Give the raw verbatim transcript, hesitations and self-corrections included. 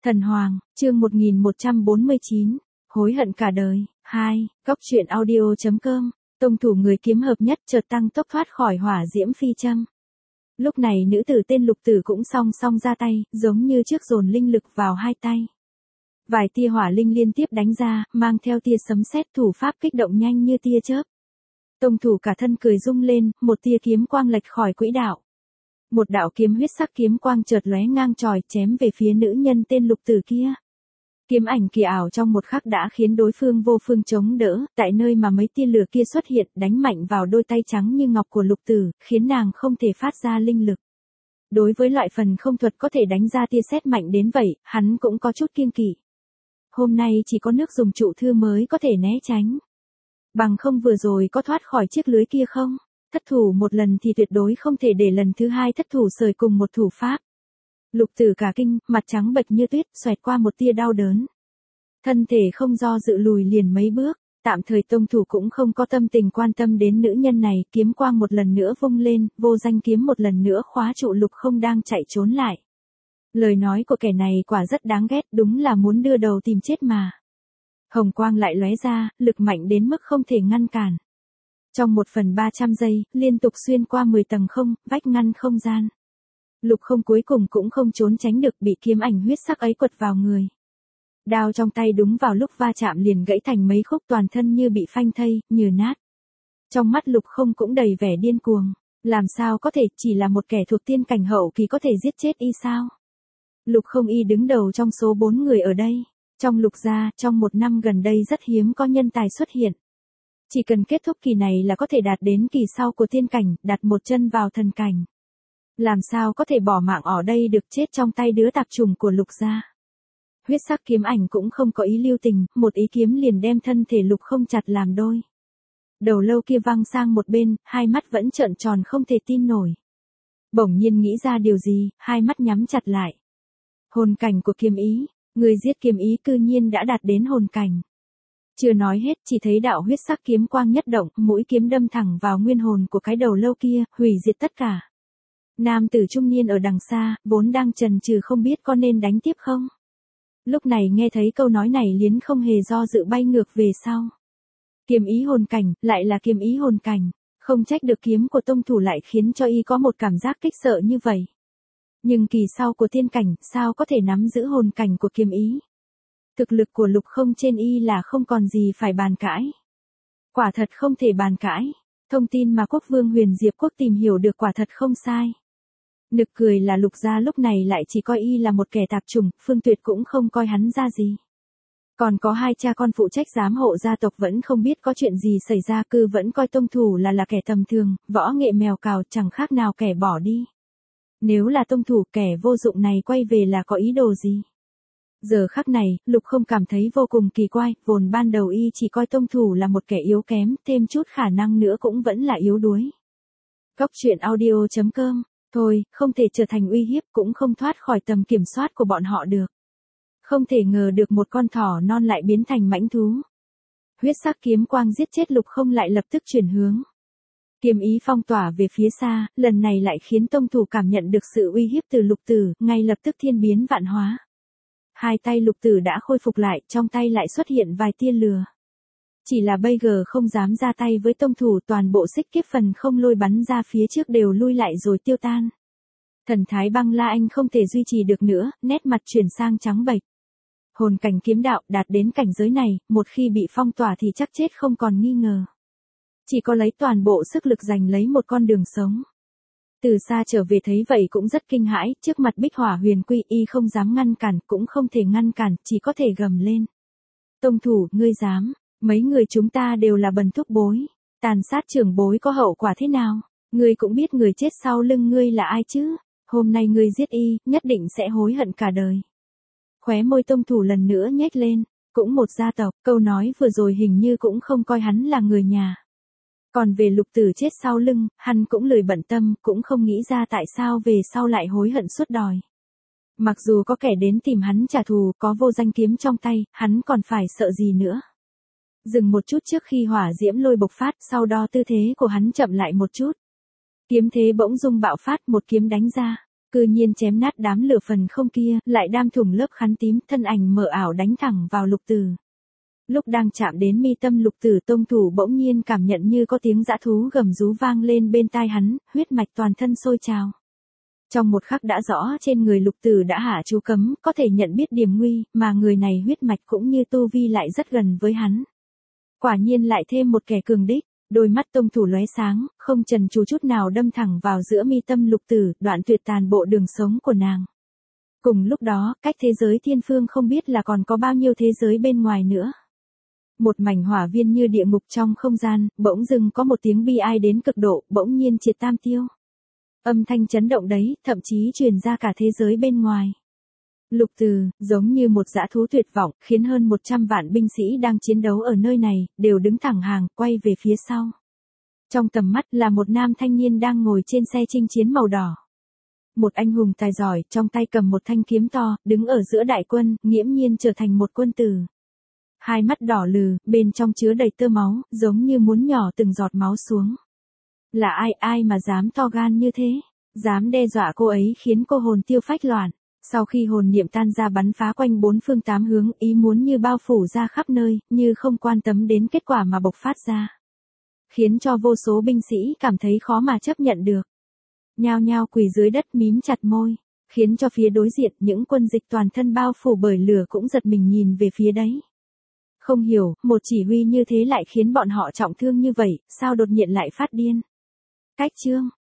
Thần Hoàng, chương một nghìn một trăm bốn mươi chín, hối hận cả đời. hai, Góc truyện audio chấm com, tông thủ người kiếm hợp nhất chợt tăng tốc thoát khỏi hỏa diễm phi châm. Lúc này nữ tử tên Lục Tử cũng song song ra tay, giống như trước dồn linh lực vào hai tay. Vài tia hỏa linh liên tiếp đánh ra, mang theo tia sấm sét, thủ pháp kích động nhanh như tia chớp. Tông thủ cả thân cười rung lên, một tia kiếm quang lệch khỏi quỹ đạo. Một đạo kiếm huyết sắc kiếm quang chợt lóe ngang chòi chém về phía nữ nhân tên Lục Tử kia. Kiếm ảnh kỳ ảo trong một khắc đã khiến đối phương vô phương chống đỡ, tại nơi mà mấy tia lửa kia xuất hiện, đánh mạnh vào đôi tay trắng như ngọc của Lục Tử, khiến nàng không thể phát ra linh lực. Đối với loại phần không thuật có thể đánh ra tia sét mạnh đến vậy, hắn cũng có chút kiêng kỵ. Hôm nay chỉ có nước dùng trụ thư mới có thể né tránh. Bằng không vừa rồi có thoát khỏi chiếc lưới kia không? Thất thủ một lần thì tuyệt đối không thể để lần thứ hai thất thủ sời cùng một thủ pháp. Lục Tử cả kinh, mặt trắng bệch như tuyết, xoẹt qua một tia đau đớn. Thân thể không do dự lùi liền mấy bước, tạm thời tông thủ cũng không có tâm tình quan tâm đến nữ nhân này, kiếm quang một lần nữa vung lên, vô danh kiếm một lần nữa khóa trụ Lục Không đang chạy trốn lại. Lời nói của kẻ này quả rất đáng ghét, đúng là muốn đưa đầu tìm chết mà. Hồng quang lại lóe ra, lực mạnh đến mức không thể ngăn cản. Trong một phần ba trăm giây, liên tục xuyên qua mười tầng không, vách ngăn không gian. Lục Không cuối cùng cũng không trốn tránh được, bị kiếm ảnh huyết sắc ấy quật vào người. Đao trong tay đúng vào lúc va chạm liền gãy thành mấy khúc, toàn thân như bị phanh thây, nhừ nát. Trong mắt Lục Không cũng đầy vẻ điên cuồng. Làm sao có thể, chỉ là một kẻ thuộc tiên cảnh hậu kỳ có thể giết chết y sao? Lục Không y đứng đầu trong số bốn người ở đây. Trong Lục gia, trong một năm gần đây rất hiếm có nhân tài xuất hiện. Chỉ cần kết thúc kỳ này là có thể đạt đến kỳ sau của tiên cảnh, đặt một chân vào thần cảnh. Làm sao có thể bỏ mạng ở đây được, chết trong tay đứa tạp chủng của Lục gia. Huyết sắc kiếm ảnh cũng không có ý lưu tình, một ý kiếm liền đem thân thể Lục Không chặt làm đôi. Đầu lâu kia văng sang một bên, hai mắt vẫn trợn tròn không thể tin nổi. Bỗng nhiên nghĩ ra điều gì, hai mắt nhắm chặt lại. Hồn cảnh của kiếm ý, người giết kiếm ý cư nhiên đã đạt đến hồn cảnh. Chưa nói hết, chỉ thấy đạo huyết sắc kiếm quang nhất động, mũi kiếm đâm thẳng vào nguyên hồn của cái đầu lâu kia, hủy diệt tất cả. Nam tử trung niên ở đằng xa, vốn đang chần chừ không biết có nên đánh tiếp không. Lúc này nghe thấy câu nói này liền không hề do dự bay ngược về sau. Kiếm ý hồn cảnh, lại là kiếm ý hồn cảnh, không trách được kiếm của tông thủ lại khiến cho y có một cảm giác kích sợ như vậy. Nhưng kỳ sau của tiên cảnh, sao có thể nắm giữ hồn cảnh của kiếm ý? Thực lực của Lục Không trên y là không còn gì phải bàn cãi. Quả thật không thể bàn cãi. Thông tin mà Quốc Vương Huyền Diệp Quốc tìm hiểu được quả thật không sai. Nực cười là Lục gia lúc này lại chỉ coi y là một kẻ tạp chủng, Phương Tuyệt cũng không coi hắn ra gì. Còn có hai cha con phụ trách giám hộ gia tộc vẫn không biết có chuyện gì xảy ra, cư vẫn coi tông thủ là là kẻ tầm thường, võ nghệ mèo cào chẳng khác nào kẻ bỏ đi. Nếu là tông thủ, kẻ vô dụng này quay về là có ý đồ gì? Giờ khắc này, Lục Không cảm thấy vô cùng kỳ quái, vốn ban đầu y chỉ coi tông thủ là một kẻ yếu kém, thêm chút khả năng nữa cũng vẫn là yếu đuối. Góc truyện audio chấm com, thôi, không thể trở thành uy hiếp, cũng không thoát khỏi tầm kiểm soát của bọn họ được. Không thể ngờ được một con thỏ non lại biến thành mãnh thú. Huyết sắc kiếm quang giết chết Lục Không lại lập tức chuyển hướng. Kiếm ý phong tỏa về phía xa, lần này lại khiến tông thủ cảm nhận được sự uy hiếp từ Lục Tử, ngay lập tức thiên biến vạn hóa. Hai tay Lục Tử đã khôi phục lại, trong tay lại xuất hiện vài tia lửa. Chỉ là bây giờ không dám ra tay với tông thủ, toàn bộ xích kiếp phần không lôi bắn ra phía trước đều lui lại rồi tiêu tan. Thần thái Băng La Anh không thể duy trì được nữa, nét mặt chuyển sang trắng bệch. Hồn cảnh kiếm đạo đạt đến cảnh giới này, một khi bị phong tỏa thì chắc chết không còn nghi ngờ. Chỉ có lấy toàn bộ sức lực giành lấy một con đường sống. Từ xa trở về thấy vậy cũng rất kinh hãi, trước mặt Bích Hỏa Huyền Quy y không dám ngăn cản, cũng không thể ngăn cản, chỉ có thể gầm lên. Tông thủ, ngươi dám, mấy người chúng ta đều là bần thúc bối, tàn sát trưởng bối có hậu quả thế nào? Ngươi cũng biết người chết sau lưng ngươi là ai chứ? Hôm nay ngươi giết y, nhất định sẽ hối hận cả đời. Khóe môi tông thủ lần nữa nhếch lên, cũng một gia tộc, câu nói vừa rồi hình như cũng không coi hắn là người nhà. Còn về Lục Tử chết sau lưng, hắn cũng lười bận tâm, cũng không nghĩ ra tại sao về sau lại hối hận suốt đòi. Mặc dù có kẻ đến tìm hắn trả thù, có vô danh kiếm trong tay, hắn còn phải sợ gì nữa. Dừng một chút trước khi hỏa diễm lôi bộc phát, sau đó tư thế của hắn chậm lại một chút. Kiếm thế bỗng dưng bạo phát, một kiếm đánh ra. Cư nhiên chém nát đám lửa phần không kia, lại đam thủng lớp khăn tím, thân ảnh mờ ảo đánh thẳng vào Lục Tử. Lúc đang chạm đến mi tâm Lục Tử, tông thủ bỗng nhiên cảm nhận như có tiếng dã thú gầm rú vang lên bên tai hắn, huyết mạch toàn thân sôi trào. Trong một khắc đã rõ trên người Lục Tử đã hạ chú cấm, có thể nhận biết điểm nguy, mà người này huyết mạch cũng như tu vi lại rất gần với hắn. Quả nhiên lại thêm một kẻ cường đích, đôi mắt tông thủ lóe sáng, không chần chừ chút nào đâm thẳng vào giữa mi tâm Lục Tử, đoạn tuyệt tàn bộ đường sống của nàng. Cùng lúc đó, cách thế giới thiên phương không biết là còn có bao nhiêu thế giới bên ngoài nữa. Một mảnh hỏa viên như địa ngục trong không gian, bỗng dưng có một tiếng bi ai đến cực độ, bỗng nhiên triệt tam tiêu. Âm thanh chấn động đấy, thậm chí truyền ra cả thế giới bên ngoài. Lục Tử, giống như một dã thú tuyệt vọng, khiến hơn một trăm vạn binh sĩ đang chiến đấu ở nơi này, đều đứng thẳng hàng, quay về phía sau. Trong tầm mắt là một nam thanh niên đang ngồi trên xe chinh chiến màu đỏ. Một anh hùng tài giỏi, trong tay cầm một thanh kiếm to, đứng ở giữa đại quân, nghiễm nhiên trở thành một quân tử. Hai mắt đỏ lừ, bên trong chứa đầy tơ máu, giống như muốn nhỏ từng giọt máu xuống. Là ai, ai mà dám to gan như thế? Dám đe dọa cô ấy khiến cô hồn tiêu phách loạn. Sau khi hồn niệm tan ra bắn phá quanh bốn phương tám hướng, ý muốn như bao phủ ra khắp nơi, như không quan tâm đến kết quả mà bộc phát ra. Khiến cho vô số binh sĩ cảm thấy khó mà chấp nhận được. Nhao nhao quỳ dưới đất mím chặt môi. Khiến cho phía đối diện những quân dịch toàn thân bao phủ bởi lửa cũng giật mình nhìn về phía đấy. Không hiểu, một chỉ huy như thế lại khiến bọn họ trọng thương như vậy, sao đột nhiên lại phát điên. Cách chương